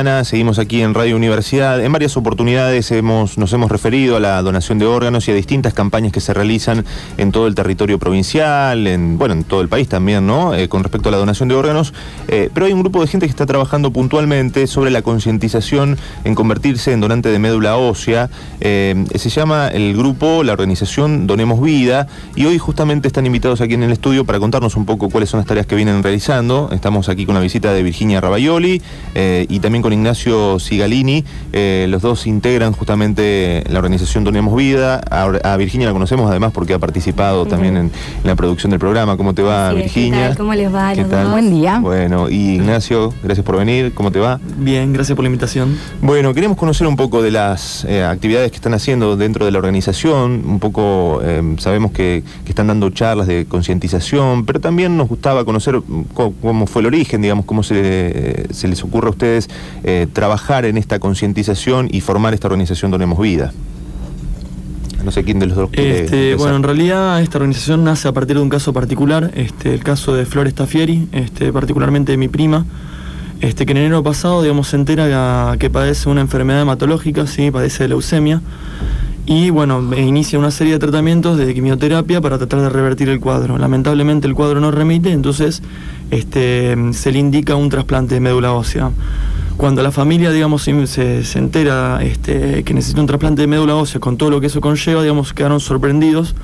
semana seguimos aquí en Radio Universidad. En varias oportunidades nos hemos referido a la donación de órganos y a distintas campañas que se realizan en todo el territorio provincial, en todo el país también, ¿no? Con respecto a la donación de órganos. Pero hay un grupo de gente que está trabajando puntualmente sobre la concientización en convertirse en donante de médula ósea. Se llama el grupo, la organización Donemos Vida, y hoy justamente están invitados aquí en el estudio para contarnos un poco cuáles son las tareas que vienen realizando. Estamos aquí con la visita de Virginia Ravaioli y también con Ignacio Sigalini. Los dos integran justamente la organización Donemos Vida. A Virginia la conocemos además porque ha participado también en la producción del programa. ¿Cómo te va, Virginia? ¿Qué tal? ¿Cómo les va a los dos? Buen día. Bueno, y Ignacio, gracias por venir. ¿Cómo te va? Bien, gracias por la invitación. Bueno, queremos conocer un poco de las actividades que están haciendo dentro de la organización. Un poco, sabemos que están dando charlas de concientización, pero también nos gustaba conocer cómo fue el origen, digamos, cómo se les ocurre a ustedes trabajar en esta concientización y formar esta organización Donemos Vida. No sé quién de los dos quiere bueno, en realidad esta organización nace a partir de un caso particular, el caso de Flor Staffieri, particularmente de mi prima, que en enero pasado, digamos, se entera que padece una enfermedad hematológica, ¿sí? Padece de leucemia, y bueno, inicia una serie de tratamientos de quimioterapia para tratar de revertir el cuadro. Lamentablemente el cuadro no remite, entonces se le indica un trasplante de médula ósea. Cuando la familia, digamos, se entera que necesita un trasplante de médula ósea con todo lo que eso conlleva, digamos, quedaron sorprendidos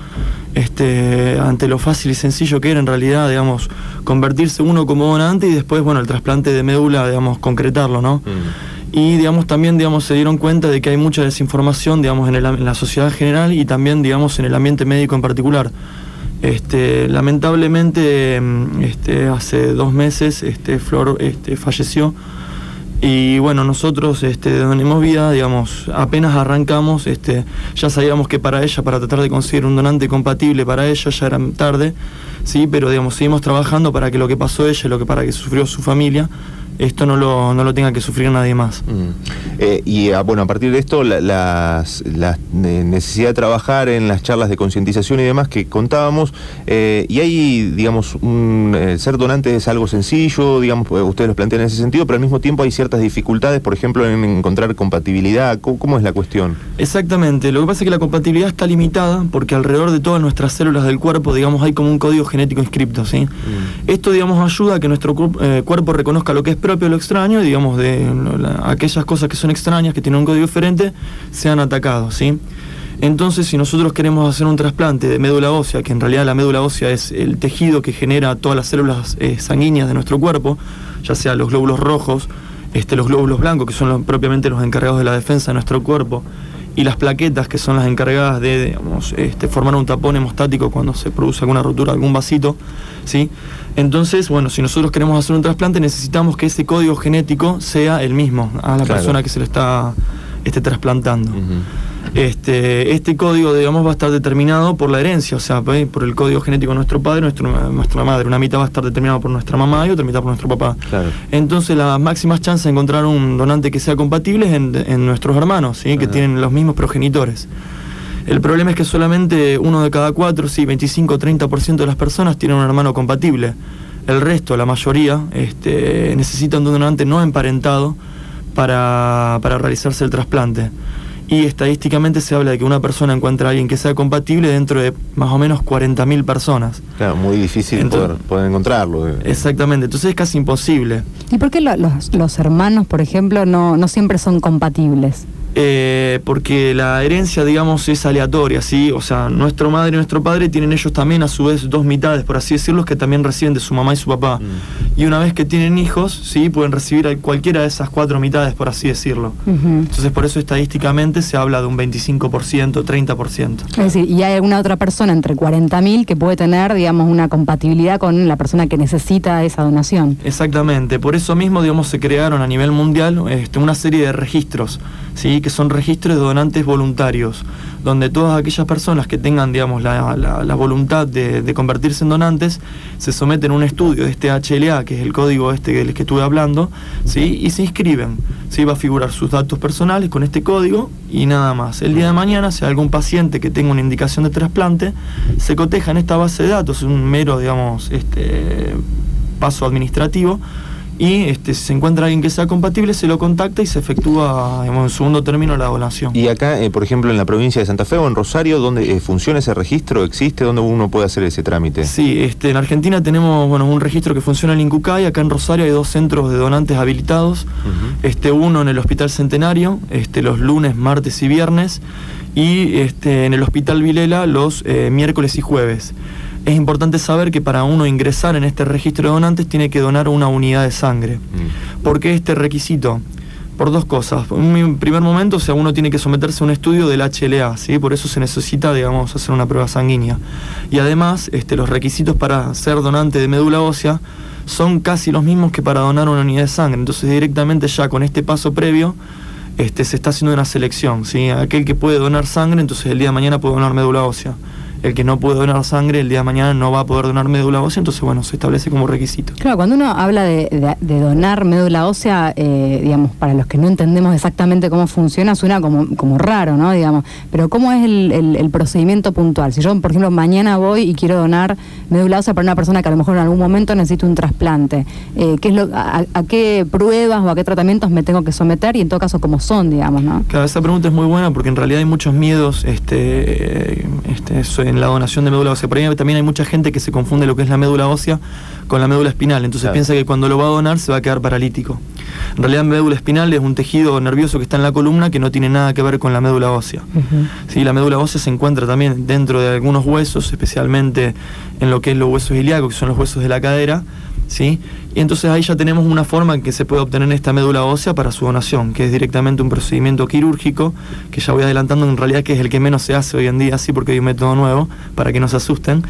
ante lo fácil y sencillo que era en realidad, digamos, convertirse uno como donante y después, bueno, el trasplante de médula, digamos, concretarlo, ¿no? Y, digamos, también, digamos, se dieron cuenta de que hay mucha desinformación, digamos, en la sociedad en general y también, digamos, en el ambiente médico en particular. Lamentablemente, hace 2 meses, Flor falleció. Y bueno, nosotros Donemos Vida, digamos, apenas arrancamos, ya sabíamos que para ella, para tratar de conseguir un donante compatible para ella, ya era tarde, sí, pero digamos, seguimos trabajando para que lo que pasó ella, para que sufrió su familia, esto no lo tenga que sufrir nadie más. Bueno, a partir de esto, la necesidad de trabajar en las charlas de concientización y demás que contábamos, y ahí, digamos, ser donante es algo sencillo, digamos, ustedes lo plantean en ese sentido, pero al mismo tiempo hay ciertas dificultades, por ejemplo, en encontrar compatibilidad. ¿Cómo es la cuestión? Exactamente, lo que pasa es que la compatibilidad está limitada porque alrededor de todas nuestras células del cuerpo, digamos, hay como un código genético inscripto, ¿sí? Esto, digamos, ayuda a que nuestro cuerpo reconozca lo que es propio y lo extraño, y digamos, aquellas cosas que son extrañas, que tienen un código diferente, sean atacados, ¿sí? Entonces, si nosotros queremos hacer un trasplante de médula ósea, que en realidad la médula ósea es el tejido que genera todas las células sanguíneas de nuestro cuerpo, ya sea los glóbulos rojos, los glóbulos blancos, que son propiamente los encargados de la defensa de nuestro cuerpo, y las plaquetas, que son las encargadas de, digamos, formar un tapón hemostático cuando se produce alguna rotura, algún vasito, ¿sí? Entonces, bueno, si nosotros queremos hacer un trasplante, necesitamos que ese código genético sea el mismo a la persona que se le está trasplantando. Este código, digamos, va a estar determinado por la herencia, o sea, por el código genético de nuestro padre, nuestra madre. Una mitad va a estar determinada por nuestra mamá y otra mitad por nuestro papá. Claro. Entonces, las máximas chances de encontrar un donante que sea compatible es en nuestros hermanos, ¿sí? Que tienen los mismos progenitores. El problema es que solamente 1 de cada 4, sí, 25-30% de las personas tienen un hermano compatible. El resto, la mayoría, necesitan de un donante no emparentado para realizarse el trasplante. Y estadísticamente se habla de que una persona encuentra a alguien que sea compatible dentro de más o menos 40.000 personas. Claro, muy difícil poder encontrarlo. Exactamente, entonces es casi imposible. ¿Y por qué los hermanos, por ejemplo, no siempre son compatibles? Porque la herencia, digamos, es aleatoria, ¿sí? O sea, nuestra madre y nuestro padre tienen ellos también a su vez 2 mitades, por así decirlo, que también reciben de su mamá y su papá. Y una vez que tienen hijos, sí, pueden recibir a cualquiera de esas 4 mitades, por así decirlo. Entonces, por eso estadísticamente se habla de un 25%, 30%. Es decir, ¿y hay alguna otra persona entre 40.000 que puede tener, digamos, una compatibilidad con la persona que necesita esa donación? Exactamente, por eso mismo, digamos, se crearon a nivel mundial una serie de registros, ¿sí? Que son registros de donantes voluntarios, donde todas aquellas personas que tengan, digamos, la voluntad de convertirse en donantes, se someten a un estudio de HLA, que es el código del que estuve hablando, ¿sí? Y se inscriben, ¿sí? Va a figurar sus datos personales con este código y nada más. El día de mañana, si hay algún paciente que tenga una indicación de trasplante, se coteja en esta base de datos, un mero, digamos, paso administrativo, y si se encuentra alguien que sea compatible, se lo contacta y se efectúa, digamos, en segundo término la donación. Y acá, por ejemplo, en la provincia de Santa Fe o en Rosario, ¿dónde funciona ese registro? ¿Existe? ¿Dónde uno puede hacer ese trámite? Sí, en Argentina tenemos un registro que funciona en Incucay. Acá en Rosario hay 2 centros de donantes habilitados. Uno en el Hospital Centenario, los lunes, martes y viernes, y en el Hospital Vilela los miércoles y jueves. Es importante saber que para uno ingresar en este registro de donantes tiene que donar una unidad de sangre. ¿Por qué este requisito? Por 2 cosas. En un primer momento, uno tiene que someterse a un estudio del HLA, ¿sí? Por eso se necesita, digamos, hacer una prueba sanguínea. Y además, los requisitos para ser donante de médula ósea son casi los mismos que para donar una unidad de sangre. Entonces, directamente ya con este paso previo, se está haciendo una selección, ¿sí? Aquel que puede donar sangre, entonces el día de mañana puede donar médula ósea. El que no puede donar sangre, el día de mañana no va a poder donar médula ósea, entonces se establece como requisito. Claro, cuando uno habla de donar médula ósea, digamos, para los que no entendemos exactamente cómo funciona, suena como raro, ¿no? Digamos, pero ¿cómo es el procedimiento puntual? Si yo, por ejemplo, mañana voy y quiero donar médula ósea para una persona que a lo mejor en algún momento necesita un trasplante, ¿a qué pruebas o a qué tratamientos me tengo que someter? Y en todo caso, ¿cómo son, digamos, no? Claro, esa pregunta es muy buena porque en realidad hay muchos miedos en la donación de médula ósea. Por ahí también hay mucha gente que se confunde lo que es la médula ósea con la médula espinal, entonces piensa que cuando lo va a donar se va a quedar paralítico. En realidad la médula espinal es un tejido nervioso que está en la columna que no tiene nada que ver con la médula ósea. Sí, la médula ósea se encuentra también dentro de algunos huesos, especialmente en lo que es los huesos ilíacos, que son los huesos de la cadera, ¿sí? Y entonces ahí ya tenemos una forma en que se puede obtener esta médula ósea para su donación, que es directamente un procedimiento quirúrgico, que ya voy adelantando en realidad que es el que menos se hace hoy en día, sí, porque hay un método nuevo, para que no se asusten.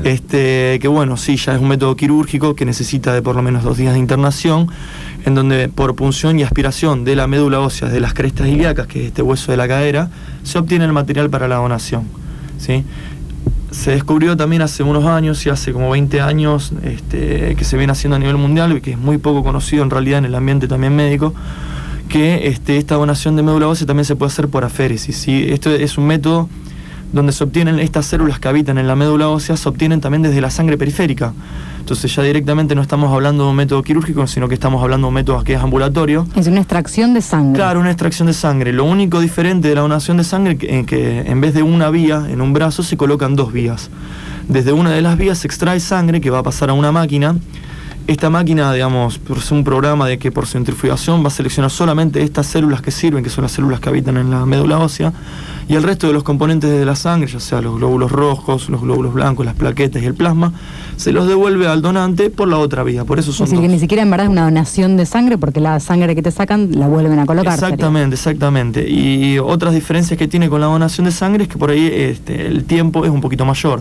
Sí, ya es un método quirúrgico que necesita de por lo menos 2 días de internación, en donde por punción y aspiración de la médula ósea de las crestas ilíacas, que es este hueso de la cadera, se obtiene el material para la donación, ¿sí? Se descubrió también hace unos años, y hace como 20 años, que se viene haciendo a nivel mundial, y que es muy poco conocido en realidad en el ambiente también médico, que esta donación de médula ósea también se puede hacer por aféresis, ¿sí? Esto es un método donde se obtienen estas células que habitan en la médula ósea, se obtienen también desde la sangre periférica. Entonces ya directamente no estamos hablando de un método quirúrgico, sino que estamos hablando de un método que es ambulatorio. Es una extracción de sangre. Claro, una extracción de sangre. Lo único diferente de la donación de sangre es que en vez de una vía en un brazo se colocan 2 vías. Desde una de las vías se extrae sangre que va a pasar a una máquina. Esta máquina, digamos, es un programa de que por centrifugación va a seleccionar solamente estas células que sirven, que son las células que habitan en la médula ósea, y el resto de los componentes de la sangre, ya sea los glóbulos rojos, los glóbulos blancos, las plaquetas y el plasma, se los devuelve al donante por la otra vía. Por eso son es decir, que ni siquiera en verdad es una donación de sangre, porque la sangre que te sacan la vuelven a colocar. Exactamente. Y otras diferencias que tiene con la donación de sangre es que por ahí el tiempo es un poquito mayor.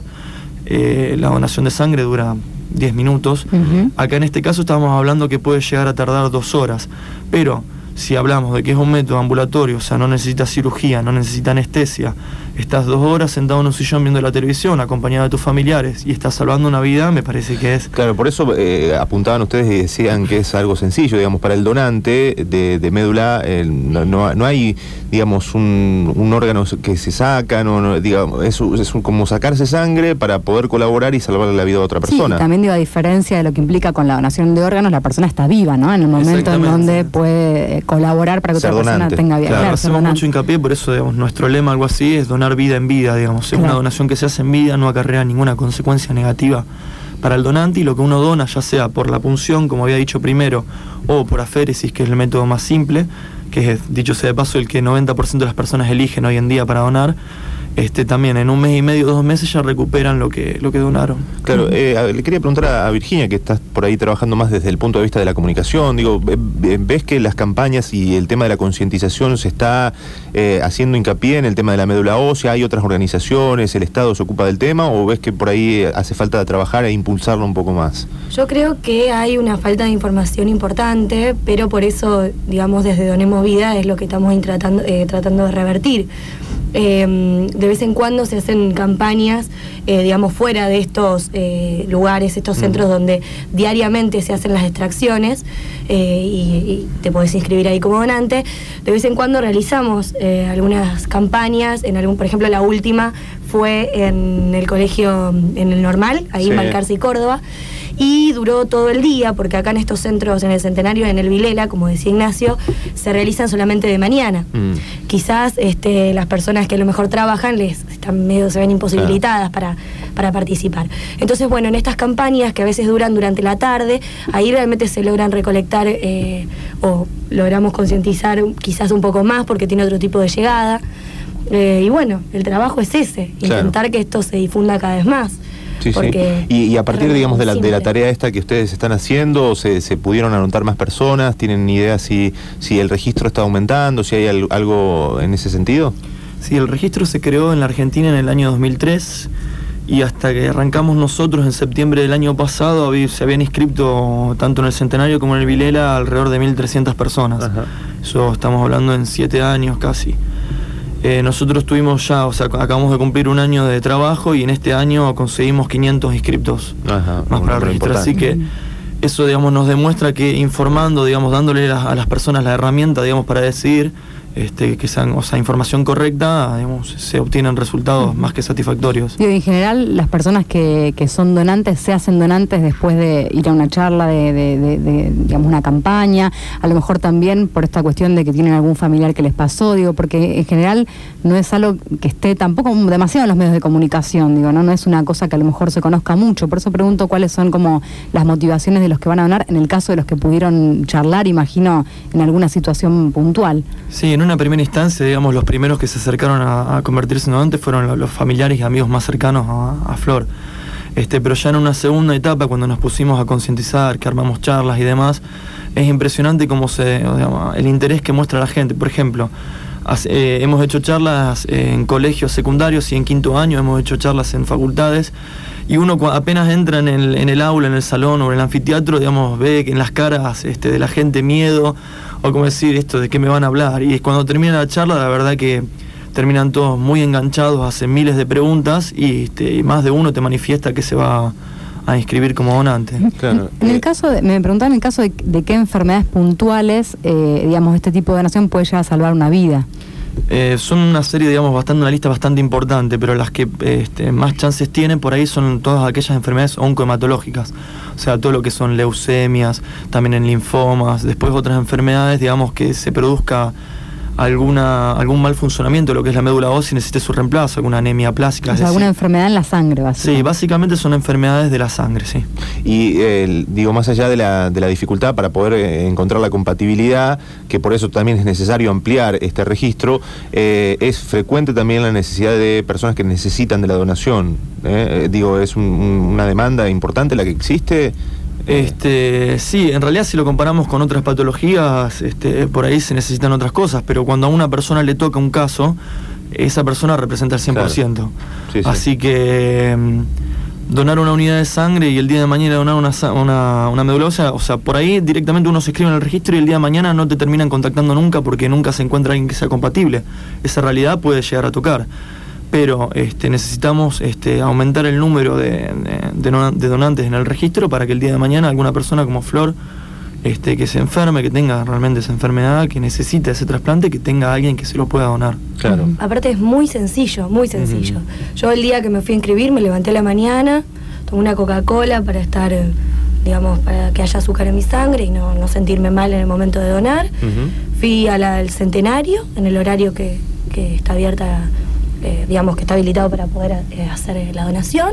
La donación de sangre dura 10 minutos. Acá en este caso estamos hablando que puede llegar a tardar 2 horas. Pero si hablamos de que es un método ambulatorio, o sea, no necesita cirugía, no necesita anestesia, estás 2 horas sentado en un sillón viendo la televisión, acompañado de tus familiares, y estás salvando una vida, me parece que es... Claro, por eso apuntaban ustedes y decían que es algo sencillo, digamos, para el donante de médula no hay, digamos, un órgano que se saca, digamos, es como sacarse sangre para poder colaborar y salvarle la vida a otra persona. Sí, también digo, a diferencia de lo que implica con la donación de órganos, la persona está viva, ¿no? En el momento en donde puede colaborar para que otra persona tenga vida. Claro, hacemos mucho hincapié, por eso, digamos, nuestro lema, algo así, es donar vida en vida, digamos. Es una donación que se hace en vida, no acarrea ninguna consecuencia negativa para el donante, y lo que uno dona, ya sea por la punción, como había dicho primero, o por aféresis, que es el método más simple, que es, dicho sea de paso, el que 90% de las personas eligen hoy en día para donar, también en 1 mes y medio, 2 meses ya recuperan lo que donaron. Claro, le quería preguntar a Virginia, que estás por ahí trabajando más desde el punto de vista de la comunicación, digo, ¿ves que las campañas y el tema de la concientización se está haciendo hincapié en el tema de la médula ósea? ¿Hay otras organizaciones, el Estado se ocupa del tema, o ves que por ahí hace falta trabajar e impulsarlo un poco más? Yo creo que hay una falta de información importante, pero por eso, digamos, desde Donemos Vida es lo que estamos tratando de revertir. De vez en cuando se hacen campañas, digamos, fuera de estos lugares, estos centros donde diariamente se hacen las extracciones, y te podés inscribir ahí como donante. De vez en cuando realizamos algunas campañas, por ejemplo, la última fue en el colegio, en el Normal, ahí en Balcarce y Córdoba, y duró todo el día, porque acá en estos centros, en el Centenario, en el Vilela, como decía Ignacio, se realizan solamente de mañana. Quizás las personas que a lo mejor trabajan se ven imposibilitadas para participar. Entonces, bueno, en estas campañas que a veces duran durante la tarde, ahí realmente se logran recolectar o logramos concientizar quizás un poco más porque tiene otro tipo de llegada. Y bueno, el trabajo es ese, intentar que esto se difunda cada vez más. Sí, sí. Y a partir, digamos, de la tarea esta que ustedes están haciendo, ¿se pudieron anotar más personas? ¿Tienen idea si el registro está aumentando, si hay algo en ese sentido? Sí, el registro se creó en la Argentina en el año 2003 y hasta que arrancamos nosotros en septiembre del año pasado se habían inscrito tanto en el Centenario como en el Vilela alrededor de 1.300 personas. Ajá. Eso estamos hablando en 7 años casi. Nosotros tuvimos acabamos de cumplir un año de trabajo y en este año conseguimos 500 inscriptos más para el registro. Así que eso, digamos, nos demuestra que informando, digamos, dándole a las personas la herramienta, digamos, para decidir, que sean, información correcta, digamos, se obtienen resultados más que satisfactorios. En general, las personas que son donantes se hacen donantes después de ir a una charla, digamos, una campaña, a lo mejor también por esta cuestión de que tienen algún familiar que les pasó, porque en general no es algo que esté tampoco demasiado en los medios de comunicación, no es una cosa que a lo mejor se conozca mucho. Por eso pregunto cuáles son como las motivaciones de los que van a donar, en el caso de los que pudieron charlar, imagino, en alguna situación puntual. Sí, en una primera instancia, digamos, los primeros que se acercaron a convertirse en donantes fueron los familiares y amigos más cercanos a Flor. Pero ya en una segunda etapa, cuando nos pusimos a concientizar, que armamos charlas y demás, es impresionante cómo el interés que muestra la gente. Por ejemplo, hemos hecho charlas en colegios secundarios y en 5º año, hemos hecho charlas en facultades, y uno apenas entra en el aula, en el salón o en el anfiteatro, digamos, ve que en las caras de la gente miedo, o como decir esto de qué me van a hablar, y cuando termina la charla, la verdad que terminan todos muy enganchados, hacen miles de preguntas y más de uno te manifiesta que se va a inscribir como donante. Claro. En el caso me preguntaban en el caso de qué enfermedades puntuales, digamos, este tipo de donación puede llegar a salvar una vida. Son una serie, digamos, una lista bastante importante, pero las que más chances tienen por ahí son todas aquellas enfermedades oncohematológicas, o sea, todo lo que son leucemias, también en linfomas, después otras enfermedades, digamos, que se produzca algún mal funcionamiento de lo que es la médula ósea y necesite su reemplazo, alguna anemia plástica. O sea, alguna enfermedad en la sangre, básicamente. Sí, básicamente son enfermedades de la sangre, sí. Y más allá de la dificultad para poder encontrar la compatibilidad, que por eso también es necesario ampliar este registro, es frecuente también la necesidad de personas que necesitan de la donación. Es una demanda importante la que existe. Sí, en realidad si lo comparamos con otras patologías, por ahí se necesitan otras cosas, pero cuando a una persona le toca un caso, esa persona representa el 100%. Claro. Sí. Así que donar una unidad de sangre y el día de mañana donar una médula ósea, o sea, por ahí directamente uno se inscribe en el registro y el día de mañana no te terminan contactando nunca porque nunca se encuentra alguien que sea compatible. Esa realidad puede llegar a tocar. Pero necesitamos aumentar el número de donantes en el registro para que el día de mañana alguna persona como Flor que se enferme, que tenga realmente esa enfermedad, que necesite ese trasplante, que tenga alguien que se lo pueda donar. Claro. Aparte es muy sencillo, muy sencillo. Yo el día que me fui a inscribir me levanté a la mañana, tomé una Coca-Cola para estar, digamos, para que haya azúcar en mi sangre y no sentirme mal en el momento de donar. Fui al Centenario en el horario que está abierta, digamos que está habilitado para poder hacer la donación.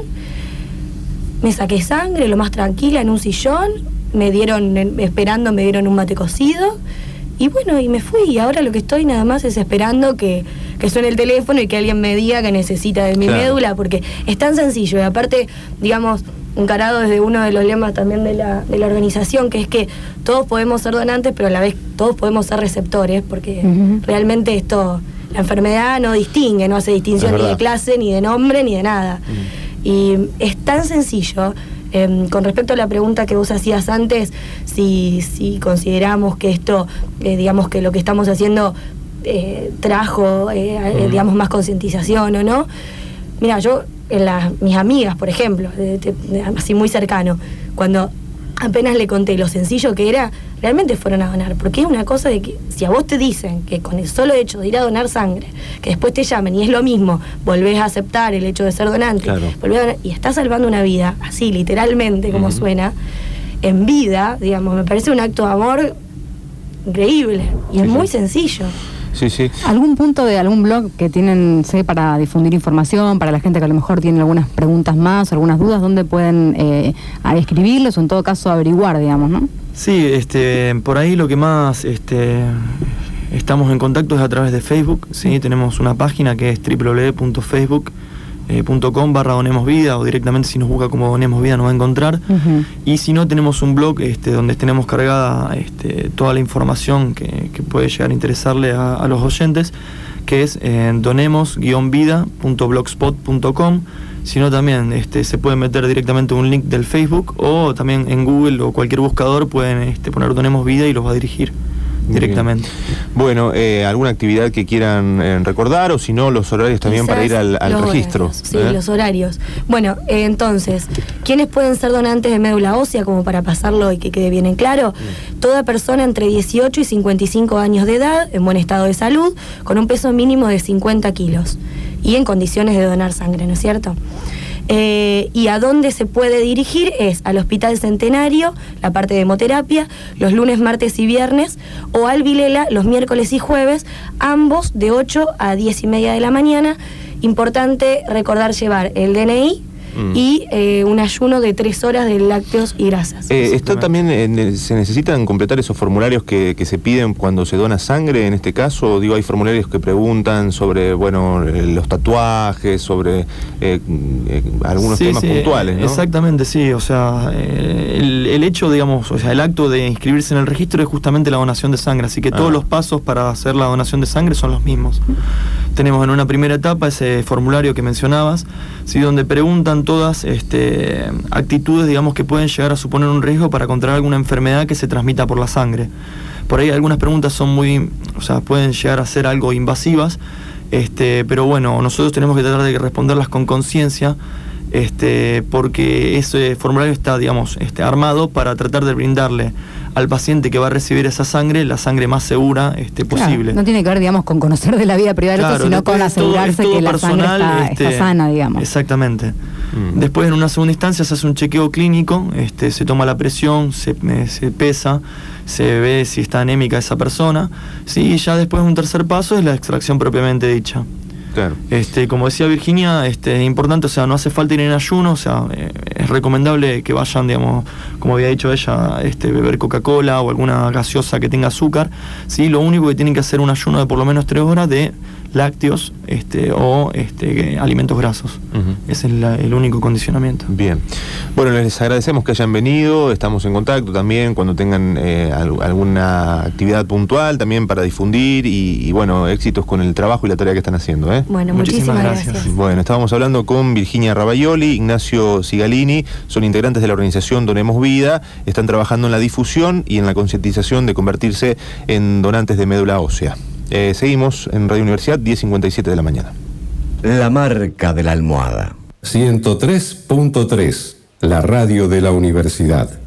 Me saqué sangre, lo más tranquila, en un sillón, me dieron un mate cocido y bueno, y me fui, y ahora lo que estoy nada más es esperando que suene el teléfono y que alguien me diga que necesita de mi médula, porque es tan sencillo, y aparte, digamos, encarado desde uno de los lemas también de la organización, que es que todos podemos ser donantes, pero a la vez todos podemos ser receptores, porque realmente esto... La enfermedad no distingue, no hace distinción ni de clase, ni de nombre, ni de nada. Y es tan sencillo. Con respecto a la pregunta que vos hacías antes, si consideramos que esto, digamos que lo que estamos haciendo trajo, digamos, más concientización o no. Mira, yo, mis amigas, por ejemplo, así muy cercano, cuando apenas le conté lo sencillo que era, realmente fueron a donar, porque es una cosa de que si a vos te dicen que con el solo hecho de ir a donar sangre, que después te llamen y es lo mismo, volvés a aceptar el hecho de ser donante, claro, y estás salvando una vida, así literalmente como suena, en vida, digamos, me parece un acto de amor increíble y es muy sencillo. Sí, sí. ¿Algún punto de algún blog que tienen, sé, para difundir información, para la gente que a lo mejor tiene algunas preguntas más, algunas dudas, dónde pueden escribirlos o en todo caso averiguar, digamos, ¿no? Sí, por ahí lo que más estamos en contacto es a través de Facebook, ¿sí? Tenemos una página que es www.facebook.com/donemosvida o directamente si nos busca como Donemos Vida nos va a encontrar. Y si no, tenemos un blog donde tenemos cargada toda la información que puede llegar a interesarle a los oyentes, que es donemos-vida.blogspot.com. Si no, también se pueden meter directamente un link del Facebook o también en Google o cualquier buscador pueden poner Donemos Vida y los va a dirigir directamente. Bueno, ¿alguna actividad que quieran recordar o si no, los horarios también quizás para ir al registro? Horarios, sí, los horarios. Bueno, entonces, ¿quiénes pueden ser donantes de médula ósea? Como para pasarlo y que quede bien en claro. Toda persona entre 18 y 55 años de edad, en buen estado de salud, con un peso mínimo de 50 kilos y en condiciones de donar sangre, ¿no es cierto? Y a dónde se puede dirigir es al Hospital Centenario, la parte de hemoterapia, los lunes, martes y viernes, o al Vilela los miércoles y jueves, ambos de 8 a 10:30 de la mañana. Importante recordar llevar el DNI y un ayuno de 3 horas de lácteos y grasas. Está también, ¿se necesitan completar esos formularios que se piden cuando se dona sangre? En este caso, digo, hay formularios que preguntan sobre, bueno, los tatuajes, sobre algunos temas puntuales, ¿no? Exactamente, sí, o sea, el hecho, digamos, o sea, el acto de inscribirse en el registro es justamente la donación de sangre, así que todos los pasos para hacer la donación de sangre son los mismos. Tenemos en una primera etapa ese formulario que mencionabas, ¿sí? Donde preguntan todas actitudes, digamos, que pueden llegar a suponer un riesgo para contraer alguna enfermedad que se transmita por la sangre. Por ahí algunas preguntas son pueden llegar a ser algo invasivas, pero bueno, nosotros tenemos que tratar de responderlas con conciencia, porque ese formulario está, digamos, armado para tratar de brindarle al paciente que va a recibir esa sangre, la sangre más segura posible. No tiene que ver, digamos, con conocer de la vida privada del otro, sino con asegurarse que la sangre está sana, digamos. Exactamente. Después, en una segunda instancia, se hace un chequeo clínico, se toma la presión, se pesa, se ve si está anémica esa persona, ¿sí? Y ya después un tercer paso es la extracción propiamente dicha. Claro. Como decía Virginia, es importante, o sea, no hace falta ir en ayuno, o sea, es recomendable que vayan, digamos, como había dicho ella, beber Coca-Cola o alguna gaseosa que tenga azúcar, ¿sí? Lo único que tienen que hacer un ayuno de por lo menos 3 horas de lácteos o alimentos grasos. Ese es el único condicionamiento. Bien. Bueno, les agradecemos que hayan venido, estamos en contacto también cuando tengan alguna actividad puntual también para difundir y bueno, éxitos con el trabajo y la tarea que están haciendo. Bueno, muchísimas gracias. Bueno, estábamos hablando con Virginia Rabaioli, Ignacio Sigalini, son integrantes de la organización Donemos Vida, están trabajando en la difusión y en la concientización de convertirse en donantes de médula ósea. Seguimos en Radio Universidad, 10:57 de la mañana. La marca de la almohada. 103.3, la radio de la universidad.